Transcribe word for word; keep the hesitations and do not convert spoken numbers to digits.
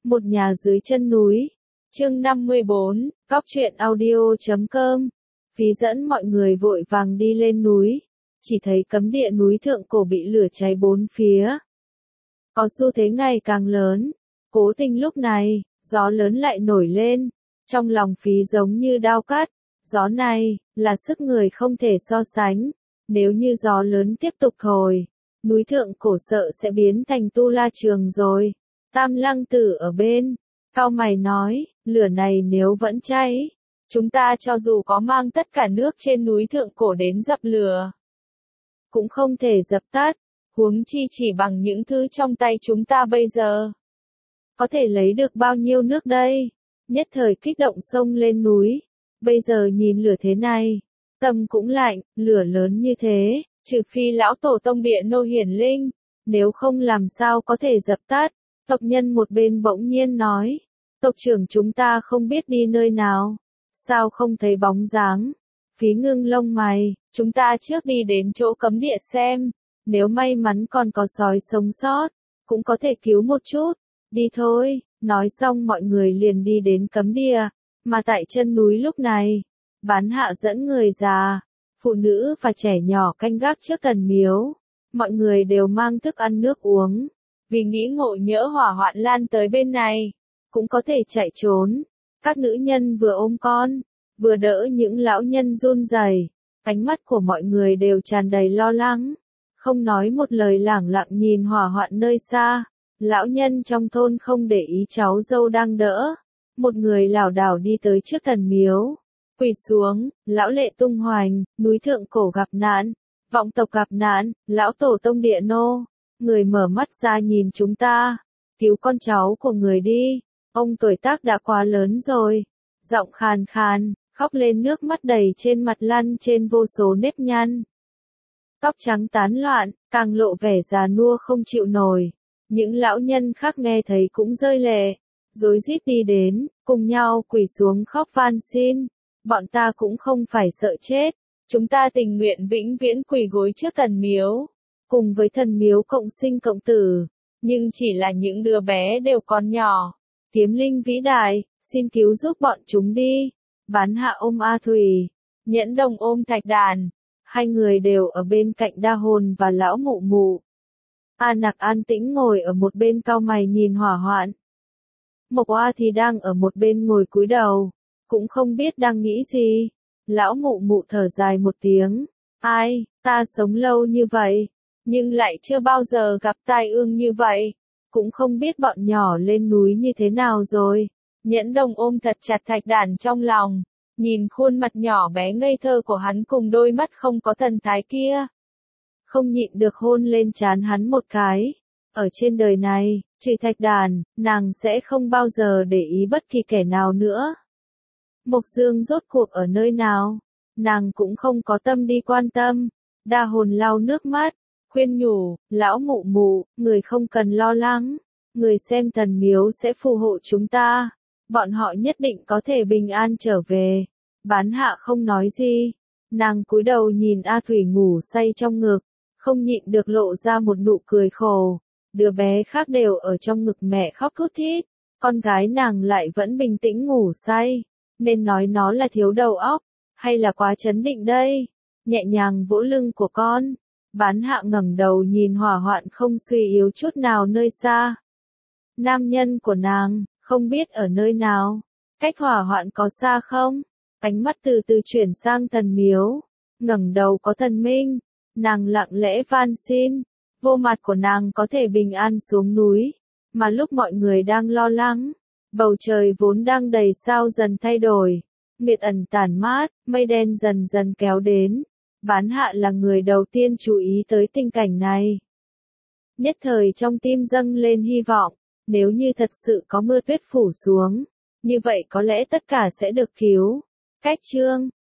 Một nhà dưới chân núi. Chương năm mươi bốn, Cóc truyện audio chấm com. Phí dẫn mọi người vội vàng đi lên núi. Chỉ thấy cấm địa núi thượng cổ bị lửa cháy bốn phía. Có xu thế ngày càng lớn. Cố tình lúc này, gió lớn lại nổi lên. Trong lòng Phí giống như đao cắt. Gió này, là sức người không thể so sánh. Nếu như gió lớn tiếp tục thổi, núi thượng cổ sợ sẽ biến thành tu la trường rồi. Tam Lăng Tử ở bên, cau mày nói, lửa này nếu vẫn cháy, chúng ta cho dù có mang tất cả nước trên núi thượng cổ đến dập lửa, cũng không thể dập tắt, huống chi chỉ bằng những thứ trong tay chúng ta bây giờ. Có thể lấy được bao nhiêu nước đây? Nhất thời kích động xông lên núi, bây giờ nhìn lửa thế này, tâm cũng lạnh, lửa lớn như thế, trừ phi lão tổ tông địa nô hiển linh, nếu không làm sao có thể dập tắt. Tộc nhân một bên bỗng nhiên nói, tộc trưởng chúng ta không biết đi nơi nào, sao không thấy bóng dáng. Phí ngưng lông mày, chúng ta trước đi đến chỗ cấm địa xem, nếu may mắn còn có sói sống sót, cũng có thể cứu một chút, đi thôi. Nói xong mọi người liền đi đến cấm địa, mà tại chân núi lúc này, Bán Hạ dẫn người già, phụ nữ và trẻ nhỏ canh gác trước thần miếu, mọi người đều mang thức ăn nước uống. Vì nghĩ ngộ nhỡ hỏa hoạn lan tới bên này, cũng có thể chạy trốn. Các nữ nhân vừa ôm con, vừa đỡ những lão nhân run rẩy, ánh mắt của mọi người đều tràn đầy lo lắng, không nói một lời lẳng lặng nhìn hỏa hoạn nơi xa. Lão nhân trong thôn không để ý cháu dâu đang đỡ, một người lảo đảo đi tới trước thần miếu, quỳ xuống, lão lệ tung hoành, núi thượng cổ gặp nạn, vọng tộc gặp nạn, lão tổ tông địa nô. Người mở mắt ra nhìn chúng ta, cứu con cháu của người đi, ông tuổi tác đã quá lớn rồi, giọng khàn khàn, khóc lên nước mắt đầy trên mặt lăn trên vô số nếp nhăn. Tóc trắng tán loạn, càng lộ vẻ già nua không chịu nổi, những lão nhân khác nghe thấy cũng rơi lệ, rối rít đi đến, cùng nhau quỳ xuống khóc van xin, bọn ta cũng không phải sợ chết, chúng ta tình nguyện vĩnh viễn quỳ gối trước thần miếu. Cùng với thần miếu cộng sinh cộng tử, nhưng chỉ là những đứa bé đều còn nhỏ. Kiếm linh vĩ đại, xin cứu giúp bọn chúng đi. Bán Hạ ôm A Thủy, Nhẫn Đồng ôm Thạch Đàn, hai người đều ở bên cạnh Đa Hồn và lão mụ mụ. A Nặc an tĩnh ngồi ở một bên cau mày nhìn hỏa hoạn. Mộc Oa thì đang ở một bên ngồi cúi đầu, cũng không biết đang nghĩ gì. Lão mụ mụ thở dài một tiếng, ai, ta sống lâu như vậy, nhưng lại chưa bao giờ gặp tai ương như vậy, cũng không biết bọn nhỏ lên núi như thế nào rồi. Nhẫn Đồng ôm thật chặt Thạch Đàn trong lòng, nhìn khuôn mặt nhỏ bé ngây thơ của hắn cùng đôi mắt không có thần thái kia, không nhịn được hôn lên trán hắn một cái. Ở trên đời này, trừ Thạch Đàn, nàng sẽ không bao giờ để ý bất kỳ kẻ nào nữa. Mộc Dương rốt cuộc ở nơi nào, nàng cũng không có tâm đi quan tâm. Đa Hồn lau nước mắt, khuyên nhủ, lão mụ mụ, người không cần lo lắng, người xem thần miếu sẽ phù hộ chúng ta, bọn họ nhất định có thể bình an trở về. Bán Hạ không nói gì, nàng cúi đầu nhìn A Thủy ngủ say trong ngực, không nhịn được lộ ra một nụ cười khổ. Đứa bé khác đều ở trong ngực mẹ khóc thút thít, con gái nàng lại vẫn bình tĩnh ngủ say, nên nói nó là thiếu đầu óc, hay là quá trấn định đây? Nhẹ nhàng vỗ lưng của con. Bán Hạ ngẩng đầu nhìn hỏa hoạn không suy yếu chút nào nơi xa. Nam nhân của nàng, không biết ở nơi nào, cách hỏa hoạn có xa không? Ánh mắt từ từ chuyển sang thần miếu, ngẩng đầu có thần minh, nàng lặng lẽ van xin, vô mặt của nàng có thể bình an xuống núi, mà lúc mọi người đang lo lắng, bầu trời vốn đang đầy sao dần thay đổi, nguyệt ẩn tản mát, mây đen dần dần kéo đến. Bán Hạ là người đầu tiên chú ý tới tình cảnh này. Nhất thời trong tim dâng lên hy vọng, nếu như thật sự có mưa tuyết phủ xuống, như vậy có lẽ tất cả sẽ được cứu. Cách chương